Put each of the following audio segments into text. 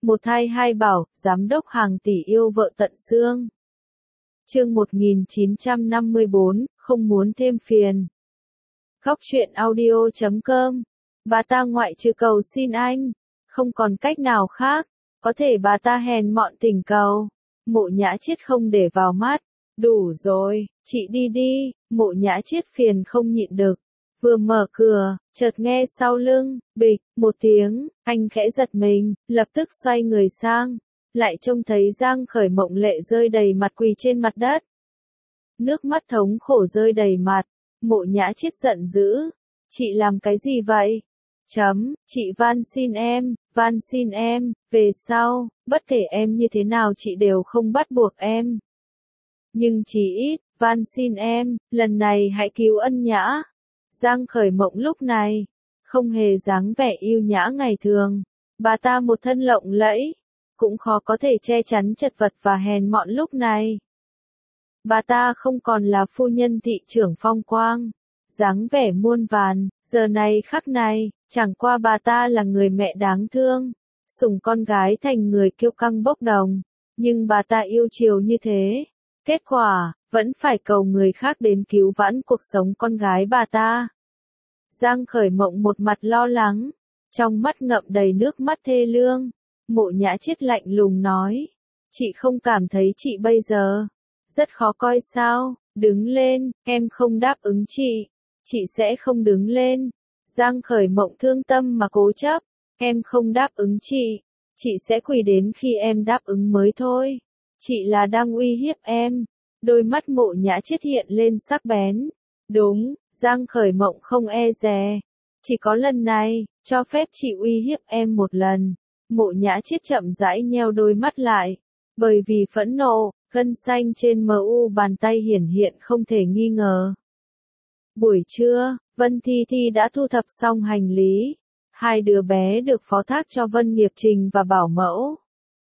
Một thai hai bảo, giám đốc hàng tỷ yêu vợ tận xương. Chương 1954, không muốn thêm phiền. Góc truyện audio.com. Bà ta ngoại trừ cầu xin anh, không còn cách nào khác, có thể bà ta hèn mọn thỉnh cầu. Mộ Nhã Chiết không để vào mắt. Đủ rồi, chị đi đi. Mộ Nhã Chiết phiền không nhịn được. Vừa mở cửa, chợt nghe sau lưng, bịch, một tiếng, anh khẽ giật mình, lập tức xoay người sang, lại trông thấy Giang Khởi Mộng lệ rơi đầy mặt quỳ trên mặt đất. Nước mắt thống khổ rơi đầy mặt, Mộ Nhã Chiết giận dữ, chị làm cái gì vậy? Chị van xin em, về sau, bất kể em như thế nào chị đều không bắt buộc em. Nhưng chỉ ít, van xin em, lần này hãy cứu Ân Nhã. Giang Khởi Mộng lúc này, không hề dáng vẻ yêu nhã ngày thường. Bà ta một thân lộng lẫy, cũng khó có thể che chắn chật vật và hèn mọn lúc này. Bà ta không còn là phu nhân thị trưởng phong quang, dáng vẻ muôn vàn, giờ này khắc này, chẳng qua bà ta là người mẹ đáng thương, sủng con gái thành người kiêu căng bốc đồng, nhưng bà ta yêu chiều như thế. Kết quả, vẫn phải cầu người khác đến cứu vãn cuộc sống con gái bà ta. Giang Khởi Mộng một mặt lo lắng, trong mắt ngậm đầy nước mắt thê lương. Mộ Nhã Chiết lạnh lùng nói, chị không cảm thấy chị bây giờ rất khó coi sao? Đứng lên, em không đáp ứng chị sẽ không đứng lên. Giang Khởi Mộng thương tâm mà cố chấp, em không đáp ứng chị sẽ quỳ đến khi em đáp ứng mới thôi. Chị là đang uy hiếp em. Đôi mắt Mộ Nhã Chiết hiện lên sắc bén. Đúng, Giang Khởi Mộng không e dè. Chỉ có lần này, cho phép chị uy hiếp em một lần. Mộ Nhã Chiết chậm rãi nheo đôi mắt lại. Bởi vì phẫn nộ, gân xanh trên mu bàn tay hiển hiện không thể nghi ngờ. Buổi trưa, Vân Thi Thi đã thu thập xong hành lý. Hai đứa bé được phó thác cho Vân Nghiệp Trình và bảo mẫu.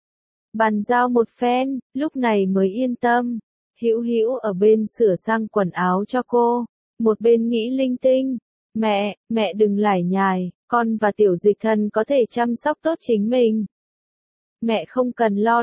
Bàn giao một phen, lúc này mới yên tâm. Hữu Hữu ở bên sửa sang quần áo cho cô, một bên nghĩ linh tinh. Mẹ đừng lải nhải, con và Tiểu Dịch Thần có thể chăm sóc tốt chính mình. Mẹ không cần lo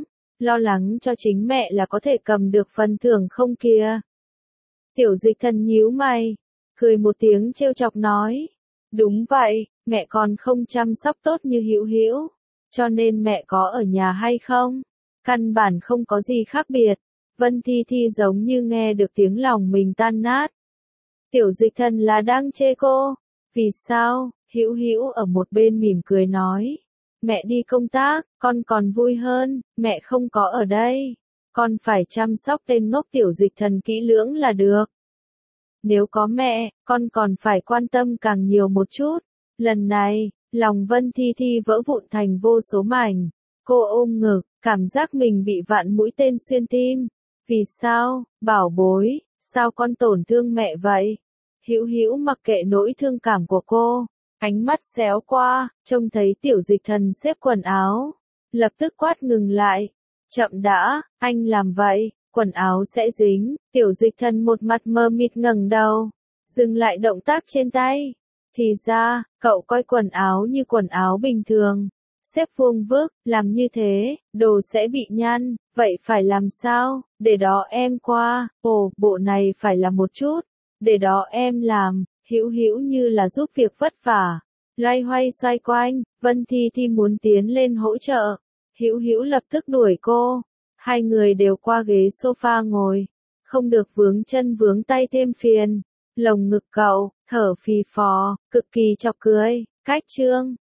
lắng cho chính mẹ là có thể cầm được phần thưởng không kìa. Tiểu Dịch Thần nhíu mày, cười một tiếng trêu chọc nói. Đúng vậy, mẹ còn không chăm sóc tốt như Hữu Hữu, cho nên mẹ có ở nhà hay không? Căn bản không có gì khác biệt. Vân Thi Thi giống như nghe được tiếng lòng mình tan nát. Tiểu Dịch Thần là đang chê cô. Vì sao? Hữu Hữu ở một bên mỉm cười nói. Mẹ đi công tác, con còn vui hơn, mẹ không có ở đây. Con phải chăm sóc tên ngốc Tiểu Dịch Thần kỹ lưỡng là được. Nếu có mẹ, con còn phải quan tâm càng nhiều một chút. Lần này, lòng Vân Thi Thi vỡ vụn thành vô số mảnh. Cô ôm ngực, cảm giác mình bị vạn mũi tên xuyên tim. Vì sao, bảo bối, sao con tổn thương mẹ vậy? Hữu Hữu mặc kệ nỗi thương cảm của cô, ánh mắt xéo qua, trông thấy Tiểu Dịch Thần xếp quần áo, lập tức quát ngừng lại. Chậm đã, anh làm vậy, quần áo sẽ dính. Tiểu Dịch Thần một mặt mơ mịt ngẩng đầu, dừng lại động tác trên tay. Thì ra, cậu coi quần áo như quần áo bình thường, xếp vuông vức, làm như thế, đồ sẽ bị nhăn, vậy phải làm sao? Để đó em qua, bộ này phải là một chút, để đó em làm. Hữu Hữu như là giúp việc vất vả, loay hoay xoay quanh. Vân Thi Thi muốn tiến lên hỗ trợ, Hữu Hữu lập tức đuổi cô. Hai người đều qua ghế sofa ngồi, không được vướng chân vướng tay thêm phiền. Lồng ngực cậu, thở phì phò, cực kỳ chọc cười. Cách chương